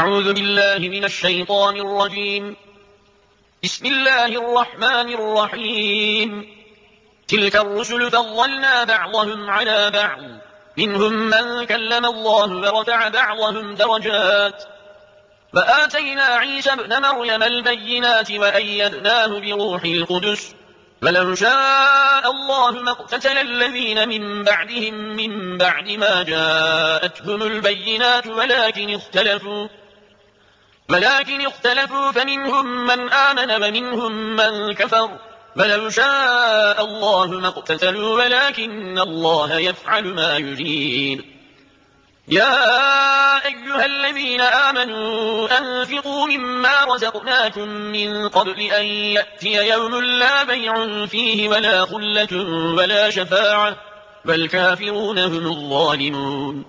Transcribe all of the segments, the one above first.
أعوذ بالله من الشيطان الرجيم. بسم الله الرحمن الرحيم. تلك الرسل فضلنا بعضهم على بعض، منهم من كلم الله ورفع بعضهم درجات، وآتينا عيسى ابن مريم البينات وأيدناه بروح القدس، ولو شاء الله ما اقتتل الذين من بعدهم من بعد ما جاءتهم البينات ولكن اختلفوا فمنهم من آمن ومنهم من كفر، ولو شاء الله ما اقتتلوا ولكن الله يفعل ما يريد. يا أيها الذين آمنوا أنفقوا مما رزقناكم من قبل أن يأتي يوم لا بيع فيه ولا خلة ولا شفاعة والكافرون هم الظالمون.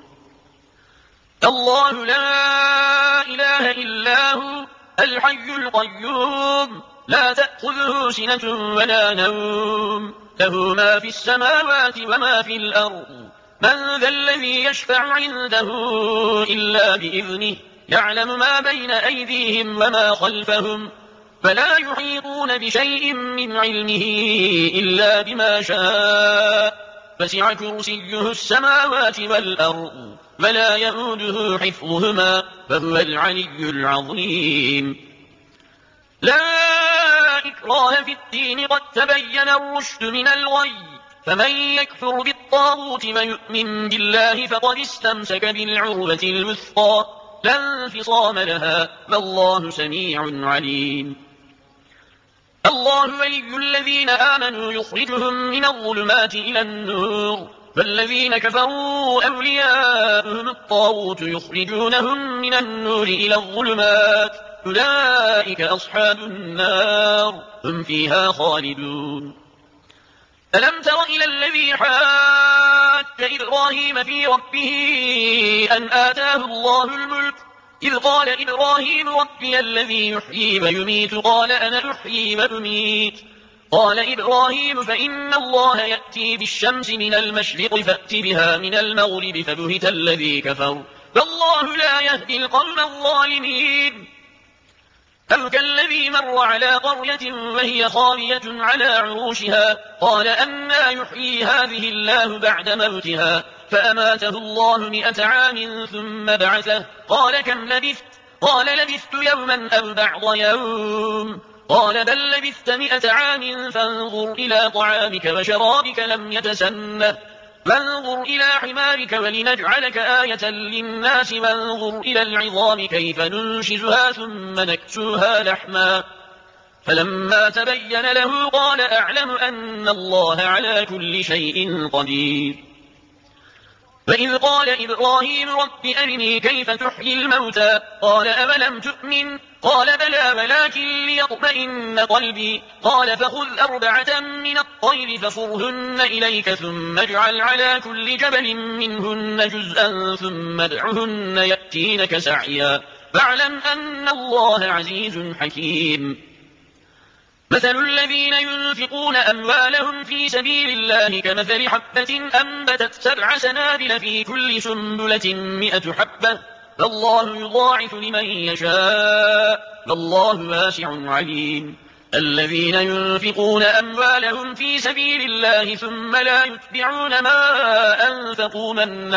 الله لا إله إلا هو الحي القيوم، لا تأخذه سنة ولا نوم، له ما في السماوات وما في الأرض. من ذا الذي يشفع عنده إلا بإذنه، يعلم ما بين أيديهم وما خلفهم، فلا يحيطون بشيء من علمه إلا بما شاء، وسع كرسيه السماوات والأرض ولا يئوده حفظهما وهو العلي العظيم. لا إكراه في الدين، قد تبين الرشد من الغي، فمن يكفر بالطاغوت ويؤمن بالله فقد استمسك بالعروة الوثقى لا انفصام لها، والله سميع عليم. الله ولي الذين آمنوا يخرجهم من الظلمات إلى النور، والذين كفروا أولياؤهم الطاغوت يخرجونهم من النور إلى الظلمات، أولئك أصحاب النار هم فيها خالدون. ألم تر إلى الذي حاج إبراهيم في ربه أن آتاه الله الملك، إذ قال إبراهيم ربي الذي يحيي ويميت قال أنا أحيي وأميت، قال إبراهيم فإن الله يأتي بالشمس من المشرق فأت بها من المغرب فبهت الذي كفر، فالله لا يهدي القوم الظالمين. أو كالذي مر على قرية وهي خاوية على عروشها قال أنى يحيي هذه الله بعد موتها، فأماته الله 100 عام ثم بعثه، قال كم لبثت؟ قال لبثت يوما أو بعض يوم، قال بل لبثت 100 عام فانظر إلى طعامك وشرابك لم يتسنه، وانظر إلى حمارك ولنجعلك آية للناس، وانظر إلى العظام كيف ننشزها ثم نكسوها لحما، فلما تبين له قال أعلم أن الله على كل شيء قدير. وإذ قال إبراهيم رب أرني كيف تحيي الموتى، قال أولم تؤمن؟ قال بلى ولكن ليطمئن قلبي، قال فخذ 4 من الطير فصرهن إليك ثم اجعل على كل جبل منهن جزءا ثم ادعهن يأتينك سعيا، واعلم أن الله عزيز حكيم. مثل الذين ينفقون أموالهم في سبيل الله كمثل حبة أنبتت 7 سنابل في كل سنبلة 100 حبة، فالله يضاعف لمن يشاء، والله واسع عليم. الذين ينفقون أموالهم في سبيل الله ثم لا يتبعون ما أنفقوا منا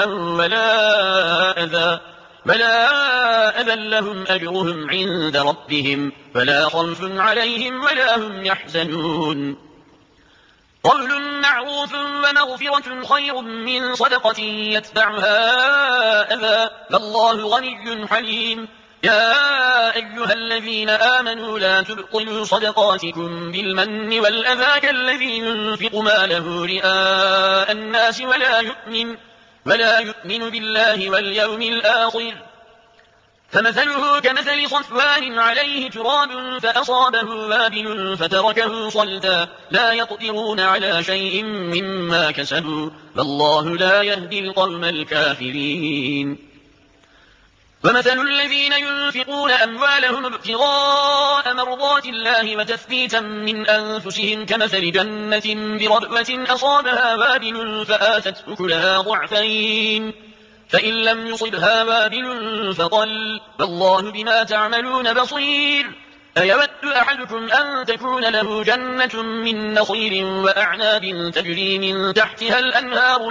ولا أذى لهم أجرهم عند ربهم فلا خوف عليهم ولا هم يحزنون. قول معروف ومغفرة خير من صدقة يتبعها أذى، والله غني حليم. يا أيها الذين آمنوا لا تبطلوا صدقاتكم بالمن والأذى كالذي ينفق ماله رئاء الناس ولا يؤمن بالله واليوم الآخر، فمثله كمثل صفوان عليه تراب فأصابه وابل فتركه صلدا، لا يقدرون على شيء مما كسبوا، والله لا يهدي القوم الكافرين. ومثل الذين ينفقون أموالهم ابتغاء مرضات الله وتثبيتا من أنفسهم كمثل جنة بربوة أصابها وابل فآتت أكلها ضعفين، فإن لم يصبها وابل فطل والله بما تعملون بصير. أيود أحدكم أن تكون له جنة من نخيل وأعناب تجري من تحتها الأنهار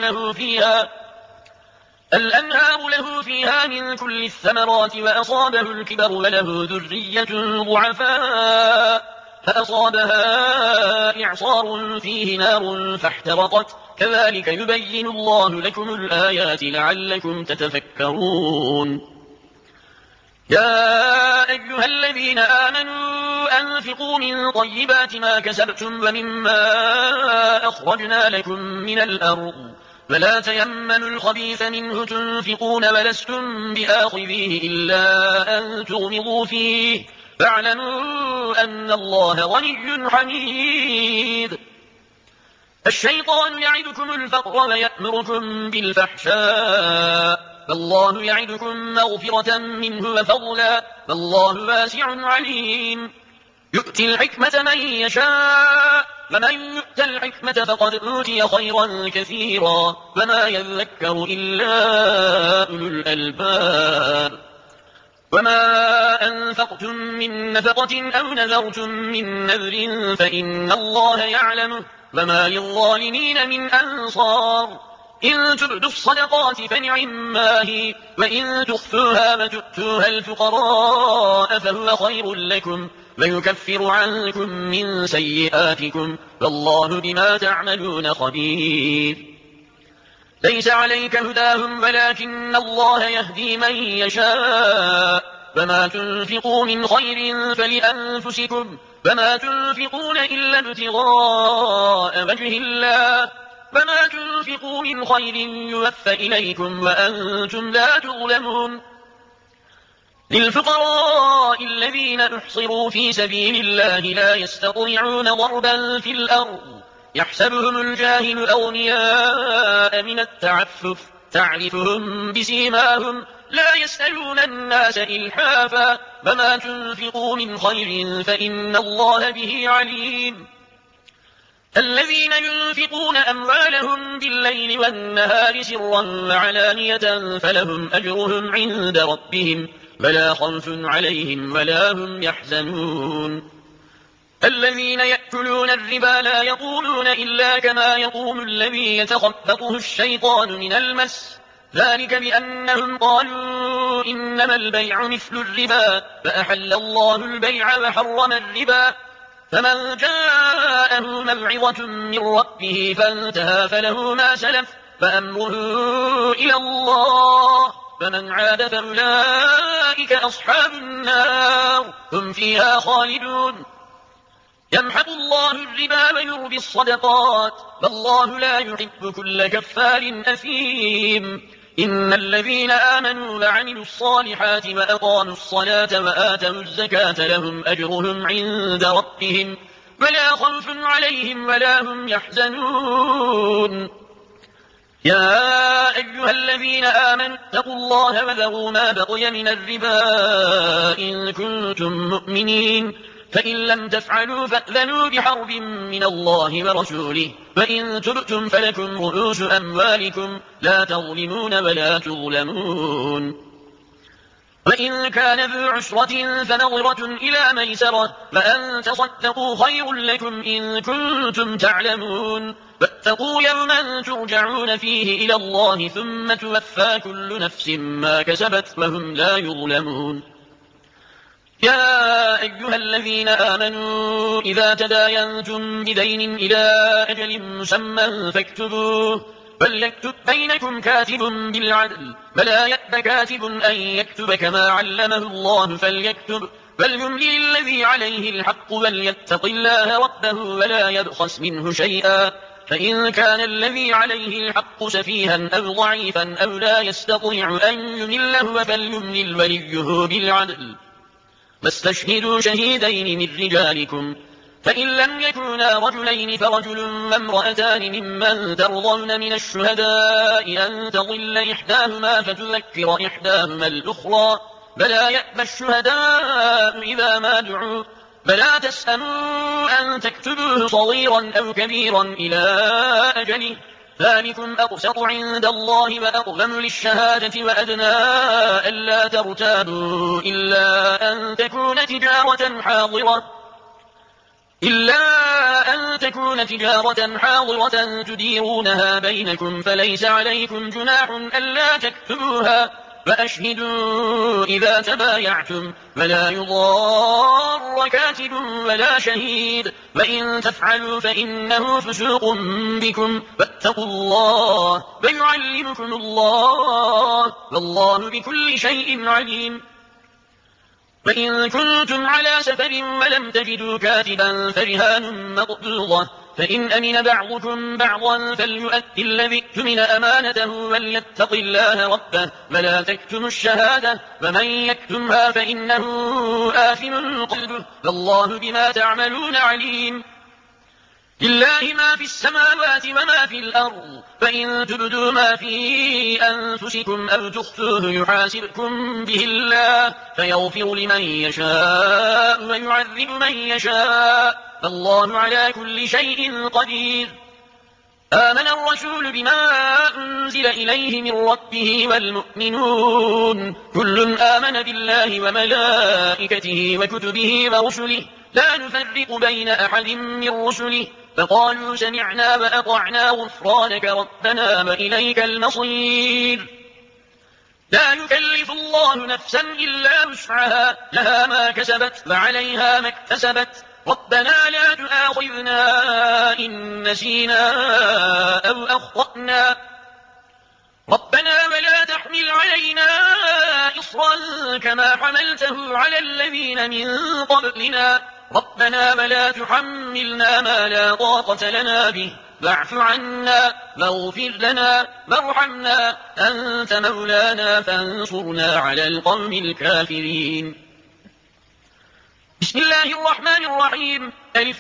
له فيها من كل الثمرات وأصابه الكبر وله ذرية ضعفاء فأصابها إعصار فيه نار فاحترقت كذلك يبين الله لكم الآيات لعلكم تتفكرون. يا أيها الذين آمنوا أنفقوا من طيبات ما كسبتم ومما أخرجنا لكم من الأرض ولا تيمنوا الخبيث منه تنفقون ولستم بآخذيه إلا أن تغمضوا فيه فاعلموا أن الله غني حميد. الشيطان يعدكم الفقر ويأمركم بالفحشاء فالله يعدكم مغفرة منه وفضلا والله واسع عليم. يؤتي الحكمة من يشاء ومن يؤت الحكمة فقد أوتي خيرا كثيرا وما يذكر إلا أولو الألباب. وما أنفقتم من نفقة أو نذرتم من نذر فإن الله يعلمه وما للظالمين من أنصار. إن تبدوا الصدقات فنعما هي وإن تخفوها وتؤتوها الفقراء فهو خير لكم ويكفر عنكم من سيئاتكم والله بما تعملون خبير. ليس عليك هداهم ولكن الله يهدي من يشاء وما تنفقوا من خير فلأنفسكم وما تنفقون إلا ابتغاء وجه الله وما تنفقوا من خير يوفى إليكم وأنتم لا تظلمون. للفقراء الذين احصروا في سبيل الله لا يستطيعون ضربا في الأرض يحسبهم الجاهل أغنياء من التعفف تعرفهم بسيماهم لا يسألون الناس إلحافا وما تنفقوا من خير فإن الله به عليم. الذين ينفقون أموالهم بالليل والنهار سرا وعلانية فلهم أجرهم عند ربهم ولا خوف عليهم ولا هم يحزنون. الذين يأكلون الربا لا يقومون إلا كما يقوم الذي يتخبطه الشيطان من المس ذلك بأنهم قالوا إنما البيع مثل الربا فأحل الله البيع وحرم الربا فمن جاءه موعظة من ربه فانتهى فله ما سلف فأمره إلى الله فمن عاد فأولئك أصحاب النار هم فيها خالدون. يمحق الله الربا ويربي الصدقات والله لا يحب كل كفار أثيم. إن الذين آمنوا وعملوا الصالحات وأقاموا الصلاة وآتوا الزكاة لهم أجرهم عند ربهم ولا خوف عليهم ولا هم يحزنون. يا أيها الذين آمنوا اتقوا الله وذروا ما بقي من الربا إن كنتم مؤمنين فإن لم تفعلوا فأذنوا بحرب من الله ورسوله وإن تبتم فلكم رؤوس أموالكم لا تظلمون ولا تظلمون. وإن كان ذو عسرة فنظرة إلى ميسرة وأن تصدقوا خير لكم إن كنتم تعلمون واتقوا يوما ترجعون فيه إلى الله ثم توفى كل نفس ما كسبت وهم لا يظلمون. يا أيها الذين آمنوا إذا تداينتم بدين إلى أجل مسمى فاكتبوه فليكتب بينكم كاتب بالعدل ولا يأب كاتب أن يكتب كما علمه الله فليكتب فليملل الذي عليه الحق وليتق الله ربه ولا يبخس منه شيئا فإن كان الذي عليه الحق سفيها أو ضعيفا أو لا يستطيع أن يمله فليملل وليه بالعدل واستشهدوا شهيدين من رجالكم فإن لم يكونا رجلين فرجل وامرأتان ممن ترضون من الشهداء أن تضل إحداهما فتذكر إحداهما الأخرى بلى يأبى الشهداء إذا ما دعوا بلى تسأموا أن تكتبوه صغيرا أو كبيرا إلى أجله ذلكم أقسط عند الله وأقوم للشهادة وأدنى ألا ترتابوا إلا أن تكون تجارة حاضرة تديرونها بينكم فليس عليكم جناح ألا تكتبوها وأشهدوا إذا تبايعتم ولا يضار كاتب ولا شهيد وإن تفعلوا فإنه فسوق بكم واتقوا الله ويعلمكم الله والله بكل شيء عليم. وإن كنتم على سفر ولم تجدوا كاتبا فرهان مقبوضة فإن أمن بعضكم بعضا فليؤدي الذي اؤتمن أمانته وليتق الله ربه ولا تكتموا الشهادة ومن يكتمها فإنه آثم قلبه والله بما تعملون عليم. لله ما في السماوات وما في الأرض فإن تبدوا ما في أنفسكم أو تخفوه يحاسبكم به الله فيغفر لمن يشاء ويعذب من يشاء فالله على كل شيء قدير. آمن الرسول بما أنزل إليه من ربه والمؤمنون كل آمن بالله وملائكته وكتبه ورسله لا نفرق بين أحد من رسله فقالوا سمعنا وأطعنا غفرانك ربنا وإليك المصير. لا يكلف الله نفسا إلا وسعها لها ما كسبت وعليها ما اكتسبت ربنا لا تؤاخذنا إن نسينا أو أخطأنا ربنا ولا تحمل علينا إصرا كما حملته على الذين من قبلنا ربنا ولا تحملنا ما لا طاقة لنا به واعف عنا واغفر لنا وارحمنا أنت مولانا فانصرنا على القوم الكافرين. بسم الله الرحمن الرحيم ألف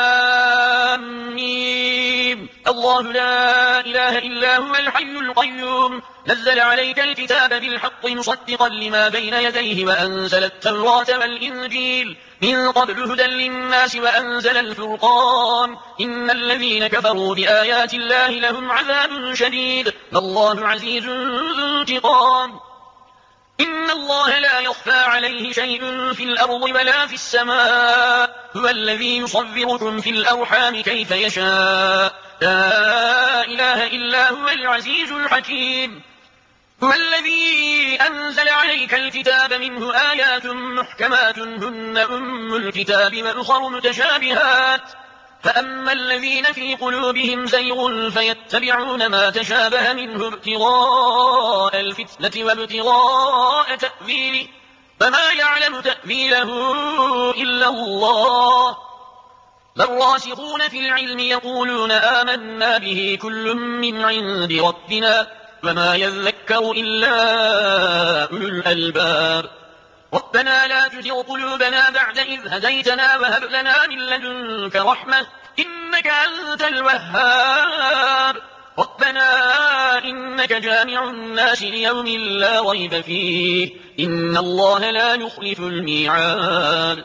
لام ميم الله لا إله إلا هو الحي القيوم نزل عليك الكتاب بالحق مصدقا لما بين يديه وأنزل التوراة والإنجيل من قبل هدى للناس وأنزل الفرقان إن الذين كفروا بآيات الله لهم عذاب شديد والله عزيز ذو انتقام. إن الله لا يخفى عليه شيء في الأرض ولا في السماء هو الذي يصوركم في الأرحام كيف يشاء لا إله إلا هو العزيز الحكيم. هو الذي أنزل عليك الكتاب منه آيات محكمات هن أم الكتاب وأخر متشابهات فأما الذين في قلوبهم زيغ فيتبعون ما تشابه منه ابتغاء الفتنة وابتغاء تأويله فما يعلم تأويله إلا الله والراسخون في العلم يقولون آمنا به كل من عند ربنا وما يذكر إلا أولو الألباب. ربنا لا تزغ قلوبنا بعد إذ هديتنا وهب لنا من لدنك رحمة إنك أنت الوهاب. ربنا إنك جامع الناس ليوم لا ريب فيه إن الله لا يخلف الميعاد.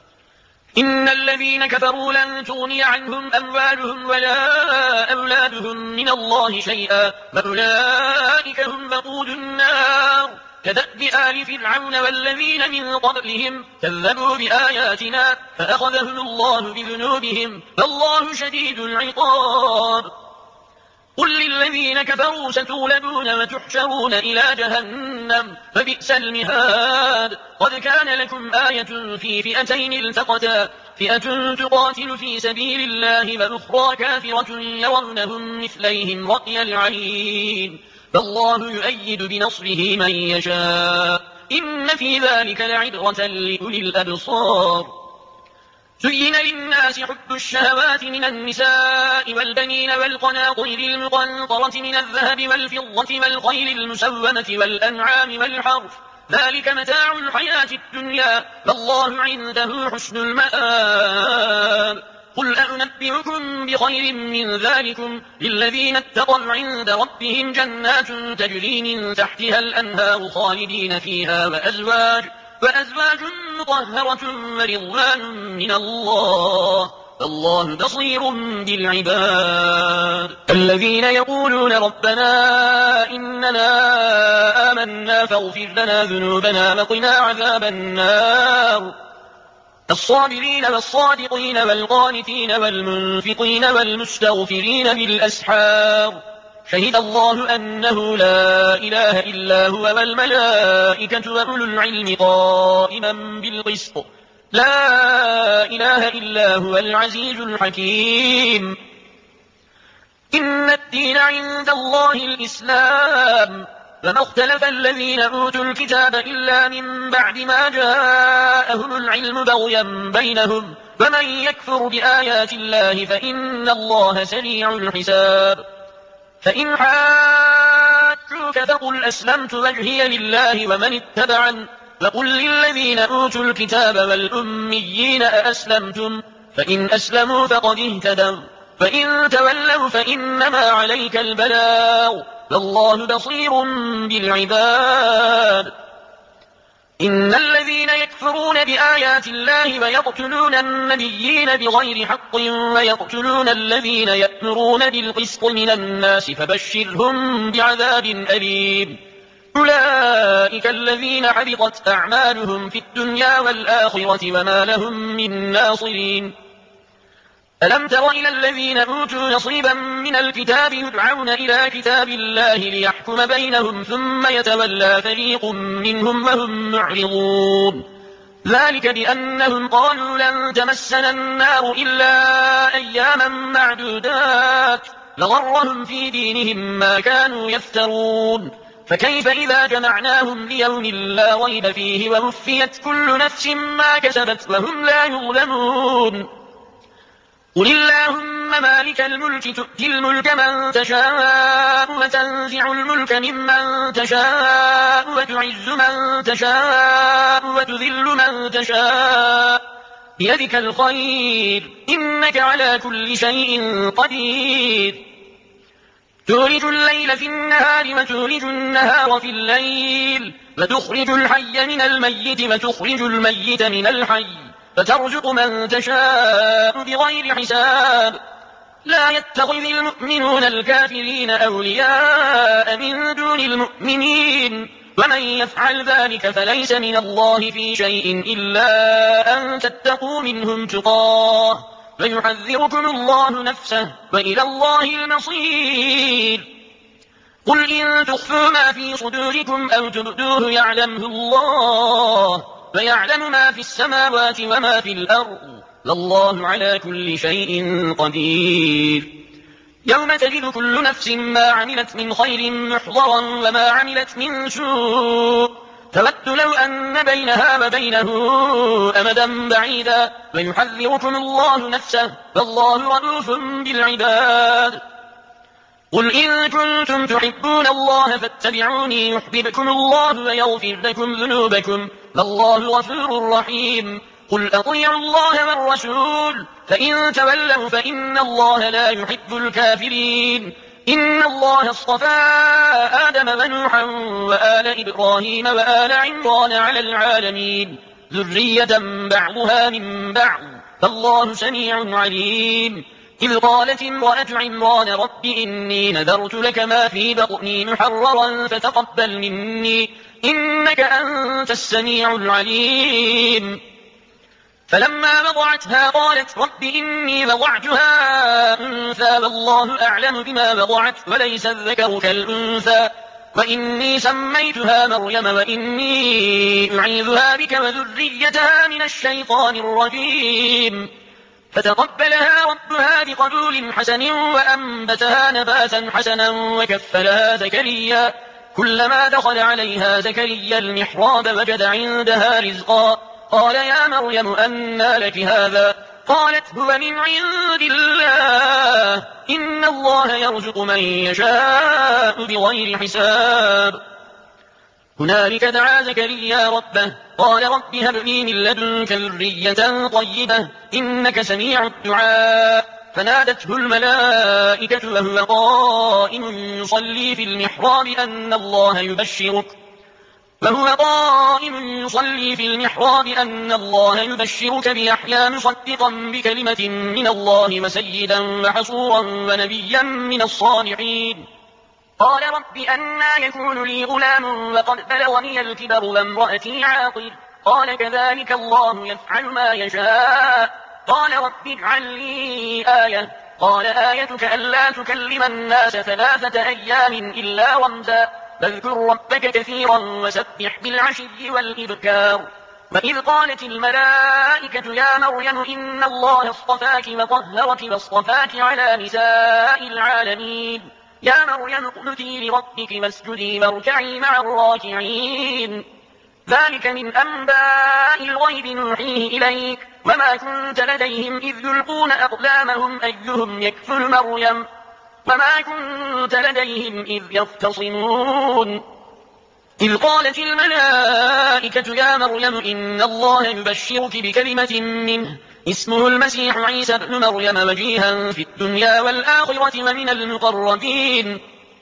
إن الذين كفروا لن تغني عنهم أموالهم ولا أولادهم من الله شيئا وأولئك هم وقود النار كدأب آل فرعون والذين من قبلهم كذبوا بآياتنا فأخذهم الله بذنوبهم والله شديد العقاب. قل للذين كفروا ستغلبون وتحشرون إلى جهنم فبئس المهاد. قد كان لكم آية في فئتين التقتا فئة تقاتل في سبيل الله وأخرى كافرة يرونهم مثليهم رأي العين فالله يؤيد بنصره من يشاء إن في ذلك لعبرة لأولي الأبصار. زين للناس حب الشهوات من النساء والبنين والقناطير المقنطرة من الذهب والفضة والخيل المسومة والأنعام والحرث ذلك متاع الحياة الدنيا والله عنده حسن المآب. قل أنبئكم بخير من ذلكم للذين اتقوا عند ربهم جنات تجري من تحتها الأنهار خالدين فيها وأزواج مطهرة ورضوان من الله فالله بصير بالعباد. الذين يقولون ربنا إننا آمنا فاغفر لنا ذنوبنا وقنا عذاب النار. الصابرين والصادقين والقانتين والمنفقين والمستغفرين بالأسحار. شهد الله أنه لا إله إلا هو والملائكة وأولو العلم قائما بالقسط. لا إله إلا هو العزيز الحكيم. إن الدين عند الله الإسلام، فما اختلف الذين أوتوا الكتاب إلا من بعد ما جاءهم العلم بغيا بينهم، ومن يكفر بآيات الله فإن الله سريع الحساب. فإن حاجوك فقل أسلمت وجهي لله ومن اتبعن، وقل للذين أوتوا الكتاب والأميين أأسلمتم، فإن أسلموا فقد اهتدوا، فإن تولوا فإنما عليك البلاغ، والله بصير بالعباد. إن الذين يكفرون بآيات الله ويقتلون النبيين بغير حق ويقتلون الذين يأمرون بالقسط من الناس فبشرهم بعذاب أليم. أولئك الذين حبطت أعمالهم في الدنيا والآخرة وما لهم من ناصرين. ألم تر إلى الذين أوتوا نصيبا من الكتاب يدعون إلى كتاب الله ليحكم بينهم ثم يتولى فريق منهم وهم معرضون. ذلك بأنهم قالوا لن تمسنا النار إلا أياما معدودات، لغرهم في دينهم ما كانوا يفترون. فكيف إذا جمعناهم ليوم لا ريب فيه ووفيت كل نفس ما كسبت وهم لا يظلمون. قل اللهم مالك الملك تؤتي الملك من تشاء وتنزع الملك ممن تشاء وتعز من تشاء وتذل من تشاء، بيدك الخير إنك على كل شيء قدير. تولج الليل في النهار وتولج النهار في الليل، وتخرج الحي من الميت وتخرج الميت من الحي، فترزق من تشاء بغير حساب. لا يتخذ المؤمنون الكافرين أولياء من دون المؤمنين، ومن يفعل ذلك فليس من الله في شيء إلا أن تتقوا منهم تقاه، ويحذركم الله نفسه، وإلى الله المصير. قل إن تخفوا ما في صدوركم أو تبدوه يعلمه الله، ويعلم ما في السماوات وما في الأرض، والله على كل شيء قدير. يوم تجد كل نفس ما عملت من خير محضرا وما عملت من سوء، تود لو أن بينها وبينه أمدا بعيدا، ويحذركم الله نفسه، والله رؤوف بالعباد. قل إن كنتم تحبون الله فاتبعوني يحببكم الله ويغفر لكم ذنوبكم، والله غفور رحيم. قل أطيعوا الله والرسول، فإن تولوا فإن الله لا يحب الكافرين. إن الله اصطفى آدم ونوحا وآل إبراهيم وآل عمران على العالمين، ذرية بعضها من بعض، فالله سميع عليم. إذ قالت امرأة عمران رب إني نذرت لك ما في بطني محررا فتقبل مني إنك أنت السميع العليم. فلما وضعتها قالت رب إني وضعتها أنثى والله أعلم بما وضعت وليس الذكر كالأنثى، وإني سميتها مريم وإني أعيذها بك وذريتها من الشيطان الرجيم. فتقبلها ربها بقبول حسن وأنبتها نباتا حسنا وكفلها زكريا. كلما دخل عليها زكريا المحراب وجد عندها رزقا، قال يا مريم أنى لك هذا؟ قالت هو من عند الله، إن الله يرزق من يشاء بغير حساب. هنالك دعا زكريا ربه قال رب هب لي من لدنك ذرية طيبة إنك سميع الدعاء. فنادته الملائكة وهو قائم يصلي في المحراب أن الله وهو قائم يصلي في المحراب أن الله يبشرك بيحيى مصدقا بكلمة من الله وسيدا وحصورا ونبيا من الصالحين. قال رب أنى يكون لي غلام وقد بلغني الكبر وامرأتي عاقر. قال كذلك الله يفعل ما يشاء. قال رب اجعل لي آية. قال آيتك ألا تكلم الناس 3 أيام إلا رمزا فاذكر ربك كثيرا وسبح بالعشي والإبكار. وإذ قالت الملائكة يا مريم إن الله اصطفاك وطهرك واصطفاك على نساء العالمين يا مريم اقنتي لربك واسجدي واركعي مع الراكعين. ذلك من أنباء الغيب نوحيه إليك وما كنت لديهم إذ يلقون أقلامهم أيهم يكفل مريم وما كنت لديهم إذ يختصمون. إذ قالت الملائكة يا مريم إن الله يبشرك بكلمة منه اسمه المسيح عيسى بن مريم وجيها في الدنيا والآخرة ومن المقربين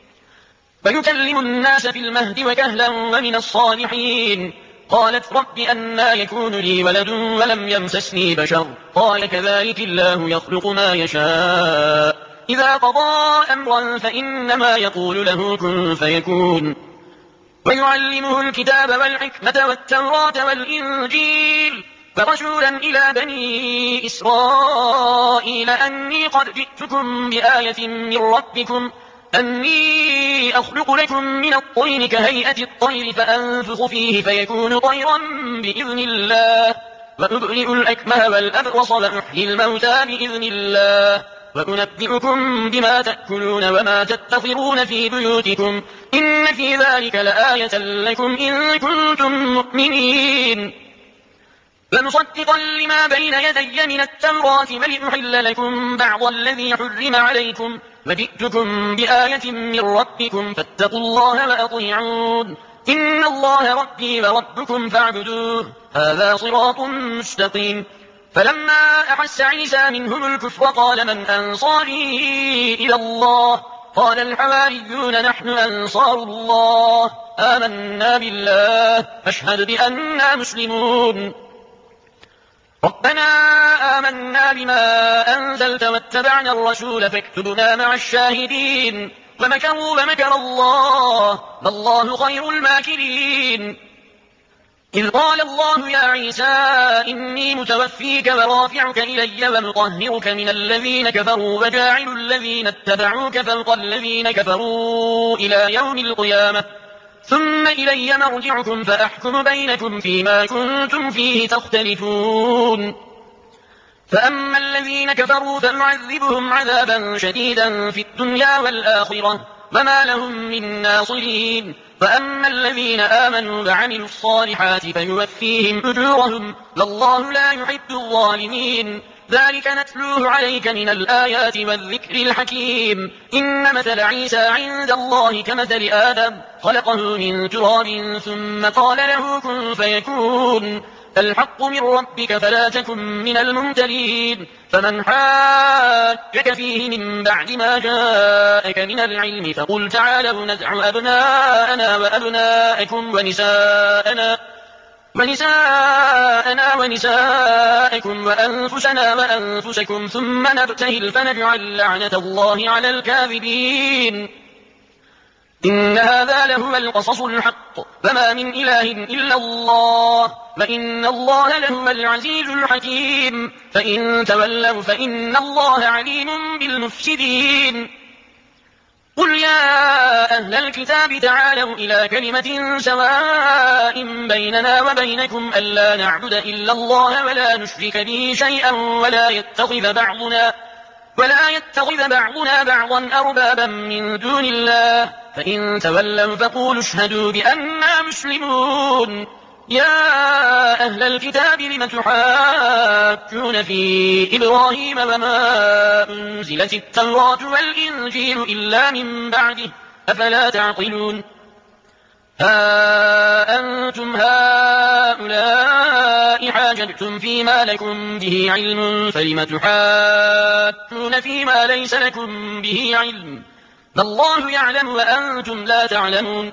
ويكلم الناس في المهد وكهلا ومن الصالحين. قالت رب أنى يكون لي ولد ولم يمسسني بشر. قال كذلك الله يخلق ما يشاء إذا قضى أمرا فإنما يقول له كن فيكون. ويعلمه الكتاب والحكمة والتوراة والإنجيل ورسولا إلى بني إسرائيل أني قد جئتكم بآية من ربكم أني أخلق لكم من الطين كهيئة الطير فأنفخ فيه فيكون طيرا بإذن الله وأبرئ الأكمه والأبرص وأحيي الموتى بإذن الله وأنبئكم بما تأكلون وما تدخرون في بيوتكم إن في ذلك لآية لكم إن كنتم مؤمنين. فمصدقا لما بين يدي من التوراة ولأحل لكم بعض الذي حرم عليكم وجئتكم بآية من ربكم فاتقوا الله وأطيعون إن الله ربي وربكم فاعبدوه هذا صراط مستقيم. فلما أحس عيسى منهم الكفر قال من أنصاري إلى الله قال الحواريون نحن أنصار الله آمنا بالله فاشهد بأننا مسلمون. ربنا آمنا بما أنزلت واتبعنا الرسول فاكتبنا مع الشاهدين ومكروا ومكر الله والله خير الماكرين. إذ قال الله يا عيسى إني متوفيك ورافعك إلي ومطهرك من الذين كفروا وجاعل الذين اتبعوك فوق الذين كفروا إلى يوم القيامة ثم إلي مرجعكم فأحكم بينكم فيما كنتم فيه تختلفون. فأما الذين كفروا فنعذبهم عذابا شديدا في الدنيا والآخرة وما لهم من ناصرين. فأما الذين آمنوا وعملوا الصالحات فيوفيهم أجورهم والله لا يحب الظالمين. ذلك نتلوه عليك من الآيات والذكر الحكيم. إن مثل عيسى عند الله كمثل آدم خلقه من تراب ثم قال له كن فيكون. الحق من ربك فلا تكن من الممترين. فمن حاجك فيه من بعد ما جاءك من العلم فقل تعالوا ندع أبناءنا وأبناءكم ونساءنا ونساءكم وأنفسنا وأنفسكم ثم نبتهل فنجعل لعنة الله على الكاذبين. إن هذا لهو القصص الحق فما من إله إلا الله وإن الله لهو العزيز الحكيم. فإن تولوا فإن الله عليم بالمفسدين. قل يا أهل الكتاب تعالوا إلى كلمة سواء بيننا وبينكم ألا نعبد إلا الله ولا نشرك به شيئا ولا يتخذ بعضنا بعضا أربابا من دون الله فإن تولوا فقولوا اشهدوا بأننا مسلمون. يا أهل الكتاب لم تحاجون في إبراهيم وما أنزلت التوراة والإنجيل إلا من بعده أفلا تعقلون. ها أنتم هؤلاء حاججتم فيما لكم به علم فلم تحاجون فيما ليس لكم به علم والله يعلم وأنتم لا تعلمون.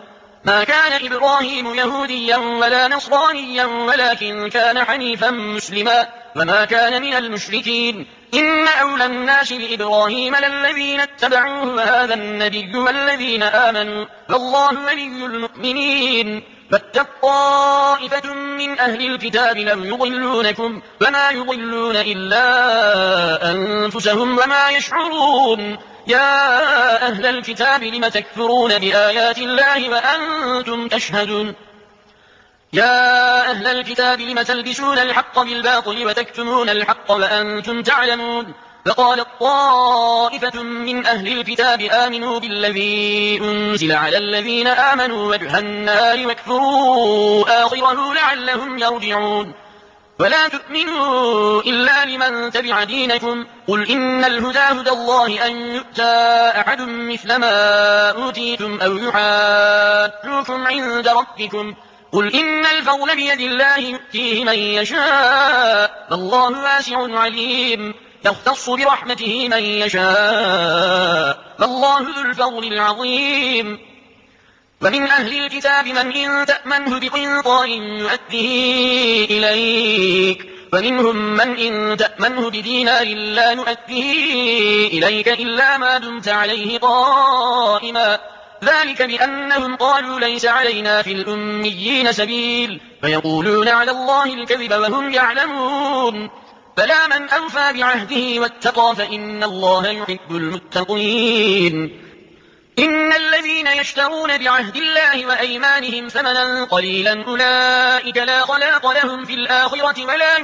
ما كان إبراهيم يهوديا ولا نصرانيا ولكن كان حنيفا مسلما وما كان من المشركين. إن أولى الناس بإبراهيم للذين اتبعوه وهذا النبي والذين آمنوا والله ولي المؤمنين. فاتقوا طائفة من أهل الكتاب لم يضلونكم وما يضلون إلا أنفسهم وما يشعرون. يا أهل الكتاب لم تكفرون بآيات الله وأنتم تشهدون. يا أهل الكتاب لم تلبسون الحق بالباطل وتكتمون الحق وأنتم تعلمون. فقالت طائفة من أهل الكتاب آمنوا بالذي أنزل على الذين آمنوا وجه النهار واكفروا آخره لعلهم يرجعون. ولا تؤمنوا إلا لمن تبع دينكم. قل إن الهدى هدى الله أن يؤتى أحد مثل ما أوتيتم أو يحاجوكم عند ربكم. قل إن الفضل بيد الله يؤتيه من يشاء والله واسع عليم. يختص برحمته من يشاء والله ذو الفضل العظيم. ومن أهل الكتاب من إن تأمنه بقنطار يؤديه إليك ومنهم من إن تأمنه بدينار لا نؤديه إليك إلا ما دمت عليه قائما. ذلك بأنهم قالوا ليس علينا في الأميين سبيل فيقولون على الله الكذب وهم يعلمون. فلا من أوفى بعهده واتقى فإن الله يحب المتقين. إن الذين يشترون بعهد الله وأيمانهم ثمنا قليلا أولئك لا خلاق لهم في الآخرة ولا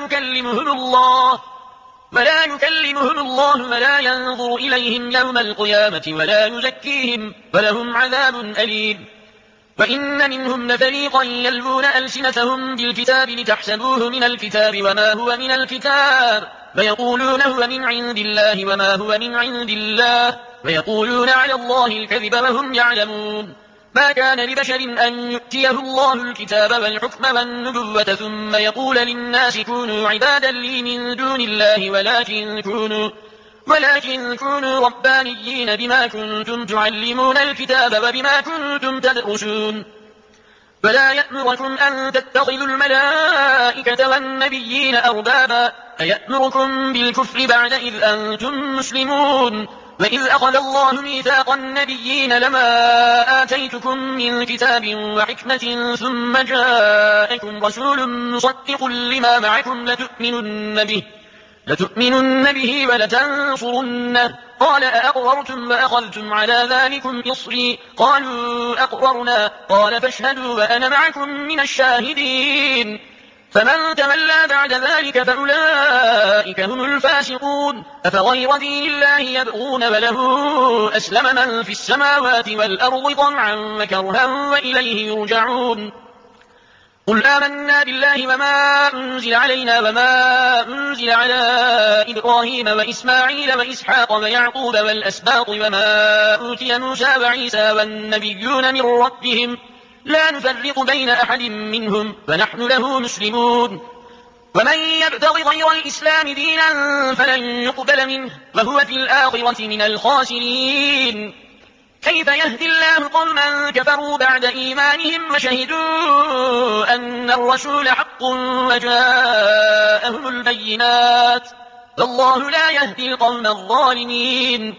يكلمهم الله ولا ينظر إليهم يوم القيامة ولا يزكيهم ولهم عذاب أليم. وإن منهم لفريقا يلوون ألسنتهم بالكتاب لتحسبوه من الكتاب وما هو من الكتاب ويقولون هو من عند الله وما هو من عند الله ويقولون على الله الكذب وهم يعلمون. ما كان لبشر أن يؤتيه الله الكتاب والحكم والنبوة ثم يقول للناس كونوا عبادا لي من دون الله ولكن كونوا ربانيين بما كنتم تعلمون الكتاب وبما كنتم تدرسون. فلا يأمركم أن تتخذوا الملائكة والنبيين أربابا أيأمركم بالكفر بعد إذ أنتم مسلمون. وإذ أخذ الله ميثاق النبيين لما آتيتكم من كتاب وحكمة ثم جاءكم رسول مصدق لما معكم لتؤمنن به ولتنصرنه. قال أأقررتم وأخذتم على ذلكم إصري قالوا أقررنا. قال فاشهدوا وأنا معكم من الشاهدين. فمن تولى بعد ذلك فأولئك هم الفاسقون. أفغير دين الله يبغون وله أسلم من في السماوات والأرض طمعا وكرها وإليه يرجعون. قل آمنا بالله وما أنزل علينا وما أنزل على إبراهيم وإسماعيل وإسحاق ويعقوب والأسباط وما أوتي موسى وعيسى والنبيون من ربهم لا نفرق بين أحد منهم ونحن له مسلمون. ومن يبتغ غير الإسلام دينا فلن يقبل منه وهو في الآخرة من الخاسرين. كيف يهدي الله قوما كفروا بعد إيمانهم وشهدوا أن الرسول حق وجاءهم البينات والله لا يهدي القوم الظالمين.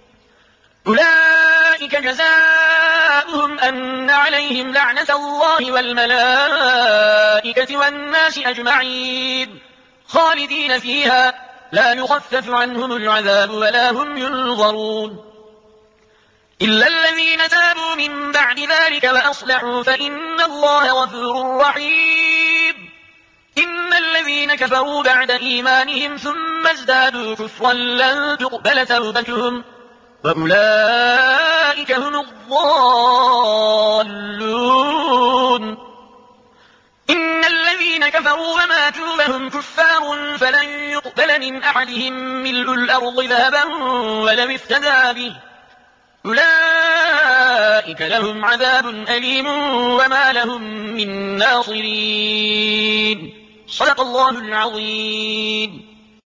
أولئك جزاؤهم أن عليهم لعنة الله والملائكة والناس أجمعين خالدين فيها لا يخفف عنهم العذاب ولا هم ينظرون إلا الذين تابوا من بعد ذلك وأصلحوا فإن الله غفور رحيم. إن الذين كفروا بعد إيمانهم ثم ازدادوا كفرا لن تقبل توبتهم وأولئك هم الضالون. إن الذين كفروا وماتوا وهم كفار فلن يقبل من أحدهم ملء الأرض ذهبا ولو افتدى به أولئك لهم عذاب أليم وما لهم من ناصرين. صدق الله العظيم.